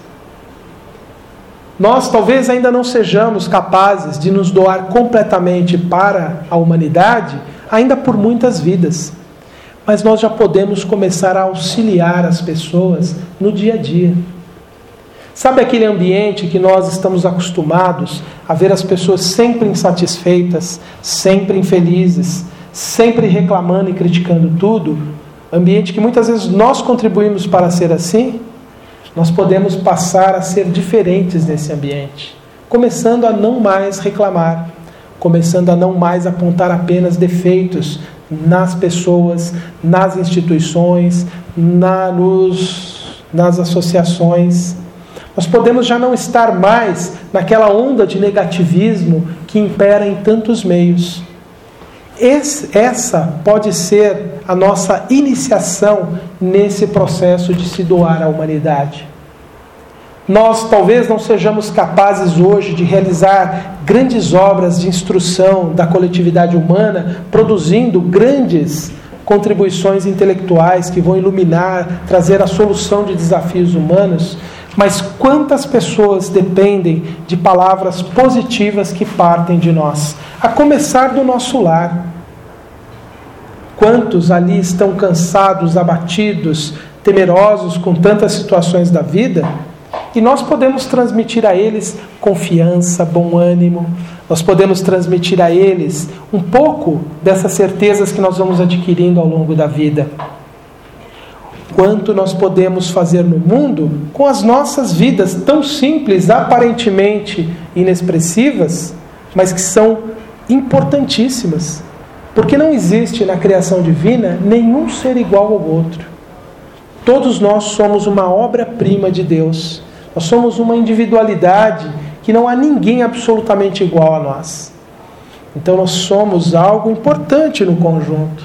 Nós talvez ainda não sejamos capazes de nos doar completamente para a humanidade, ainda por muitas vidas. Mas nós já podemos começar a auxiliar as pessoas no dia a dia. Sabe aquele ambiente que nós estamos acostumados a ver as pessoas sempre insatisfeitas, sempre infelizes, sempre reclamando e criticando tudo? Ambiente que muitas vezes nós contribuímos para ser assim? Nós podemos passar a ser diferentes nesse ambiente, começando a não mais reclamar, começando a não mais apontar apenas defeitos nas pessoas, nas instituições, nas associações. Nós podemos já não estar mais naquela onda de negativismo que impera em tantos meios. Essa pode ser a nossa iniciação nesse processo de se doar à humanidade. Nós talvez não sejamos capazes hoje de realizar grandes obras de instrução da coletividade humana, produzindo grandes contribuições intelectuais que vão iluminar, trazer a solução de desafios humanos, mas quantas pessoas dependem de palavras positivas que partem de nós, a começar do nosso lar. Quantos ali estão cansados, abatidos, temerosos com tantas situações da vida, e nós podemos transmitir a eles confiança, bom ânimo, nós podemos transmitir a eles um pouco dessas certezas que nós vamos adquirindo ao longo da vida. Quanto nós podemos fazer no mundo com as nossas vidas tão simples, aparentemente inexpressivas, mas que são importantíssimas. Porque não existe na criação divina nenhum ser igual ao outro. Todos nós somos uma obra-prima de Deus. Nós somos uma individualidade que não há ninguém absolutamente igual a nós. Então nós somos algo importante no conjunto.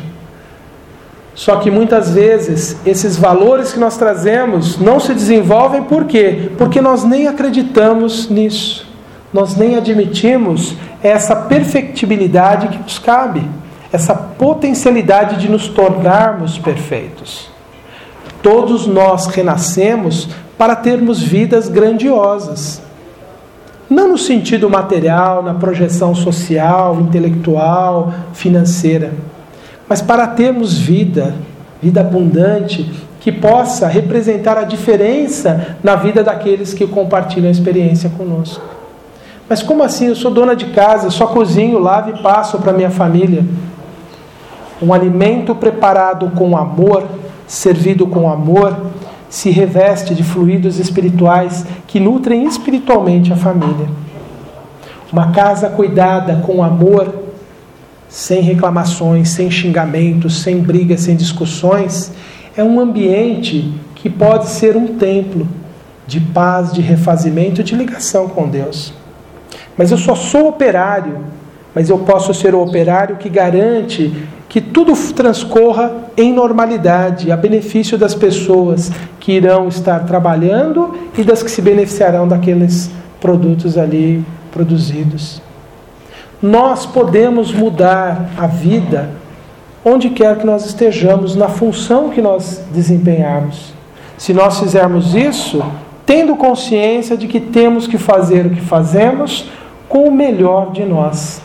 Só que muitas vezes esses valores que nós trazemos não se desenvolvem por quê? Porque nós nem acreditamos nisso. Nós nem admitimos essa perfectibilidade que nos cabe. Essa potencialidade de nos tornarmos perfeitos. Todos nós renascemos para termos vidas grandiosas. Não no sentido material, na projeção social, intelectual, financeira, mas para termos vida abundante, que possa representar a diferença na vida daqueles que compartilham a experiência conosco. Mas como assim? Eu sou dona de casa, só cozinho, lavo e passo para minha família. Um alimento preparado com amor, servido com amor, se reveste de fluidos espirituais que nutrem espiritualmente a família. Uma casa cuidada com amor sem reclamações, sem xingamentos, sem brigas, sem discussões, é um ambiente que pode ser um templo de paz, de refazimento, de ligação com Deus. Mas eu só sou operário, mas eu posso ser o operário que garante que tudo transcorra em normalidade, a benefício das pessoas que irão estar trabalhando e das que se beneficiarão daqueles produtos ali produzidos. Nós podemos mudar a vida onde quer que nós estejamos, na função que nós desempenharmos. Se nós fizermos isso, tendo consciência de que temos que fazer o que fazemos com o melhor de nós,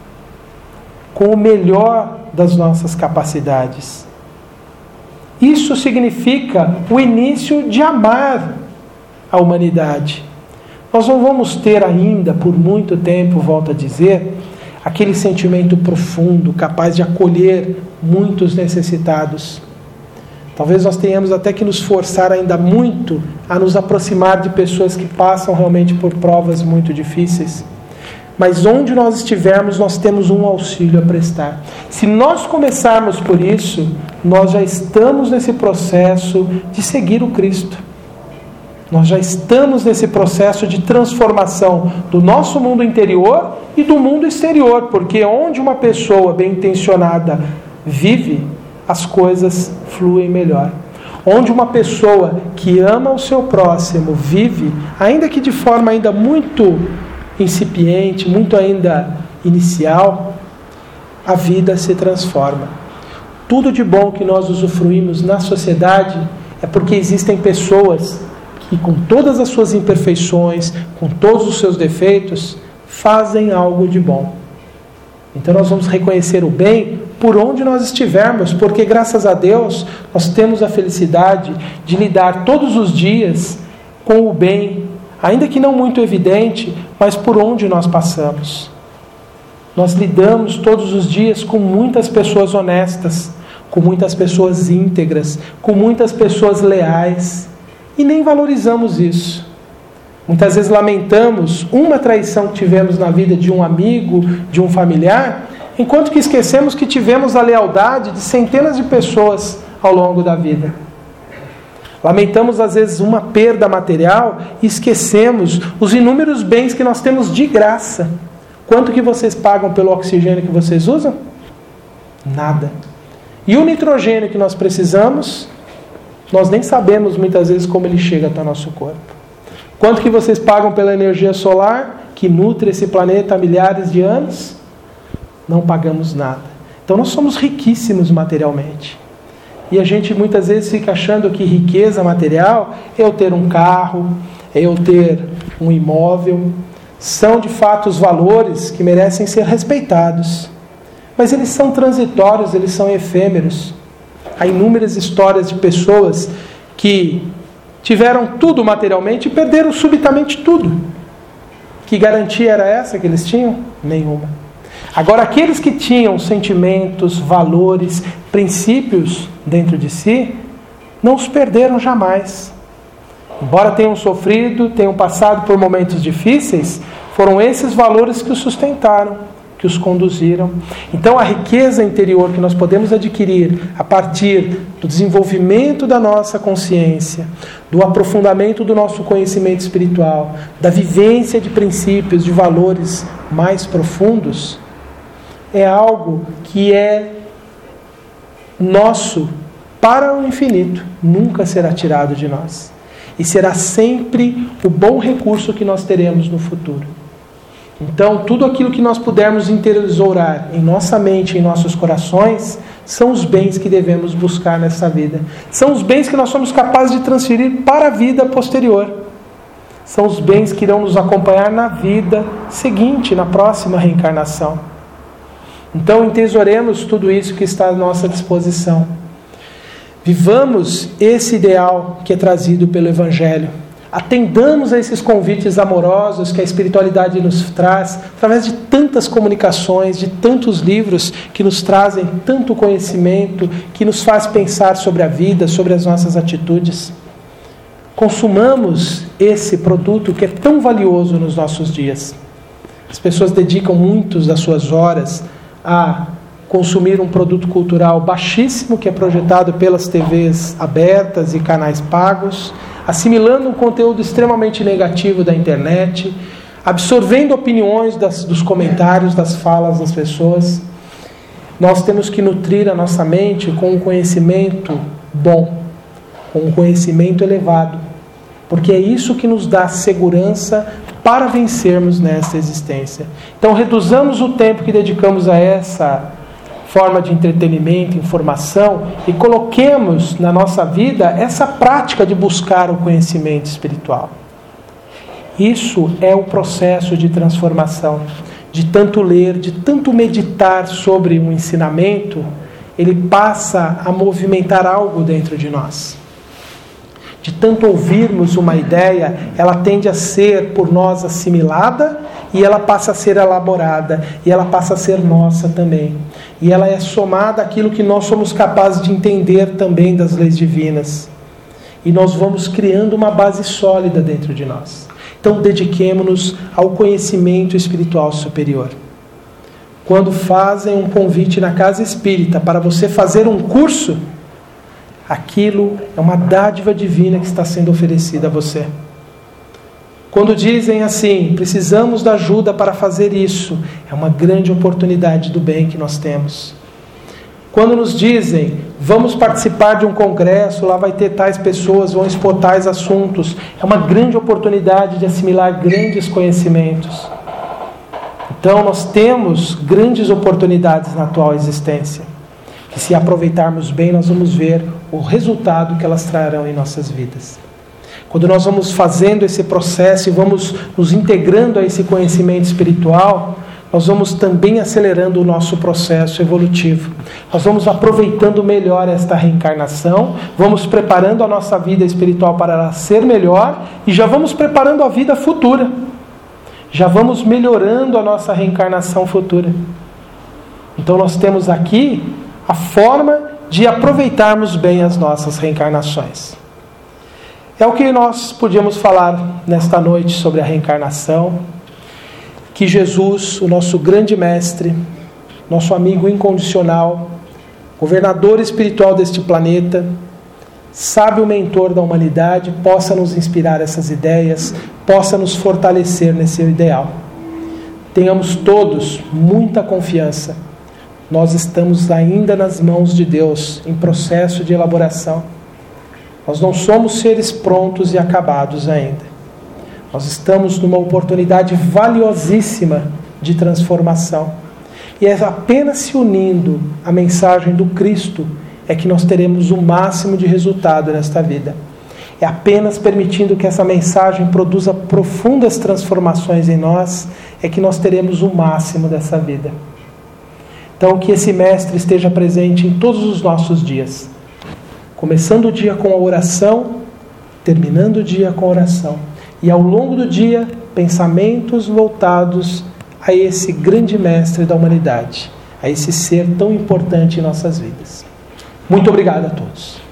com o melhor das nossas capacidades. Isso significa o início de amar a humanidade. Nós não vamos ter ainda, por muito tempo, volto a dizer, aquele sentimento profundo, capaz de acolher muitos necessitados. Talvez nós tenhamos até que nos forçar ainda muito a nos aproximar de pessoas que passam realmente por provas muito difíceis. Mas onde nós estivermos, nós temos um auxílio a prestar. Se nós começarmos por isso, nós já estamos nesse processo de seguir o Cristo. Nós já estamos nesse processo de transformação do nosso mundo interior e do mundo exterior, porque onde uma pessoa bem intencionada vive, as coisas fluem melhor. Onde uma pessoa que ama o seu próximo vive, ainda que de forma ainda muito incipiente, muito ainda inicial, a vida se transforma. Tudo de bom que nós usufruímos na sociedade é porque existem pessoas que, com todas as suas imperfeições, com todos os seus defeitos, fazem algo de bom. Então nós vamos reconhecer o bem por onde nós estivermos, porque graças a Deus nós temos a felicidade de lidar todos os dias com o bem, ainda que não muito evidente, mas por onde nós passamos. Nós lidamos todos os dias com muitas pessoas honestas, com muitas pessoas íntegras, com muitas pessoas leais, e nem valorizamos isso. Muitas vezes lamentamos uma traição que tivemos na vida de um amigo, de um familiar, enquanto que esquecemos que tivemos a lealdade de centenas de pessoas ao longo da vida. Lamentamos às vezes uma perda material e esquecemos os inúmeros bens que nós temos de graça. Quanto que vocês pagam pelo oxigênio que vocês usam? Nada. E o nitrogênio que nós precisamos, nós nem sabemos muitas vezes como ele chega até o nosso corpo. Quanto que vocês pagam pela energia solar que nutre esse planeta há milhares de anos? Não pagamos nada. Então nós somos riquíssimos materialmente. E a gente muitas vezes fica achando que riqueza material é eu ter um carro, é eu ter um imóvel. São de fato os valores que merecem ser respeitados. Mas eles são transitórios, eles são efêmeros. Há inúmeras histórias de pessoas que tiveram tudo materialmente e perderam subitamente tudo. Que garantia era essa que eles tinham? Nenhuma. Agora, aqueles que tinham sentimentos, valores, princípios dentro de si, não os perderam jamais. Embora tenham sofrido, tenham passado por momentos difíceis, foram esses valores que os sustentaram, que os conduziram. Então, a riqueza interior que nós podemos adquirir a partir do desenvolvimento da nossa consciência, do aprofundamento do nosso conhecimento espiritual, da vivência de princípios, de valores mais profundos, é algo que é nosso para o infinito, nunca será tirado de nós. E será sempre o bom recurso que nós teremos no futuro. Então, tudo aquilo que nós pudermos entesourar em nossa mente, em nossos corações, são os bens que devemos buscar nessa vida. São os bens que nós somos capazes de transferir para a vida posterior. São os bens que irão nos acompanhar na vida seguinte, na próxima reencarnação. Então, entesouremos tudo isso que está à nossa disposição. Vivamos esse ideal que é trazido pelo Evangelho. Atendamos a esses convites amorosos que a espiritualidade nos traz, através de tantas comunicações, de tantos livros que nos trazem tanto conhecimento, que nos faz pensar sobre a vida, sobre as nossas atitudes. Consumamos esse produto que é tão valioso nos nossos dias. As pessoas dedicam muitas das suas horas a consumir um produto cultural baixíssimo que é projetado pelas TVs abertas e canais pagos, assimilando um conteúdo extremamente negativo da internet, absorvendo opiniões dos comentários, das falas das pessoas. Nós temos que nutrir a nossa mente com um conhecimento bom, com um conhecimento elevado, porque é isso que nos dá segurança para vencermos nesta existência. Então reduzamos o tempo que dedicamos a essa forma de entretenimento, informação, e coloquemos na nossa vida essa prática de buscar o conhecimento espiritual. Isso é o processo de transformação. De tanto ler, de tanto meditar sobre um ensinamento, ele passa a movimentar algo dentro de nós. De tanto ouvirmos uma ideia, ela tende a ser por nós assimilada e ela passa a ser elaborada e ela passa a ser nossa também. E ela é somada àquilo que nós somos capazes de entender também das leis divinas. E nós vamos criando uma base sólida dentro de nós. Então dediquemo-nos ao conhecimento espiritual superior. Quando fazem um convite na casa espírita para você fazer um curso, aquilo é uma dádiva divina que está sendo oferecida a você. Quando dizem assim, precisamos da ajuda para fazer isso, é uma grande oportunidade do bem que nós temos. Quando nos dizem, vamos participar de um congresso, lá vai ter tais pessoas, vão expor tais assuntos, é uma grande oportunidade de assimilar grandes conhecimentos. Então nós temos grandes oportunidades na atual existência, que se aproveitarmos bem nós vamos ver o resultado que elas trarão em nossas vidas. Quando nós vamos fazendo esse processo e vamos nos integrando a esse conhecimento espiritual, nós vamos também acelerando o nosso processo evolutivo. Nós vamos aproveitando melhor esta reencarnação, vamos preparando a nossa vida espiritual para ela ser melhor e já vamos preparando a vida futura. Já vamos melhorando a nossa reencarnação futura. Então nós temos aqui a forma de aproveitarmos bem as nossas reencarnações. É o que nós podíamos falar nesta noite sobre a reencarnação. Que Jesus, o nosso grande mestre, nosso amigo incondicional, governador espiritual deste planeta, sábio mentor da humanidade, possa nos inspirar essas ideias, possa nos fortalecer nesse ideal. Tenhamos todos muita confiança. Nós estamos ainda nas mãos de Deus, em processo de elaboração. Nós não somos seres prontos e acabados ainda. Nós estamos numa oportunidade valiosíssima de transformação. E é apenas se unindo à mensagem do Cristo é que nós teremos o máximo de resultado nesta vida. É apenas permitindo que essa mensagem produza profundas transformações em nós é que nós teremos o máximo dessa vida. Então que esse Mestre esteja presente em todos os nossos dias. Começando o dia com a oração, terminando o dia com a oração. E ao longo do dia, pensamentos voltados a esse grande Mestre da humanidade, a esse ser tão importante em nossas vidas. Muito obrigado a todos.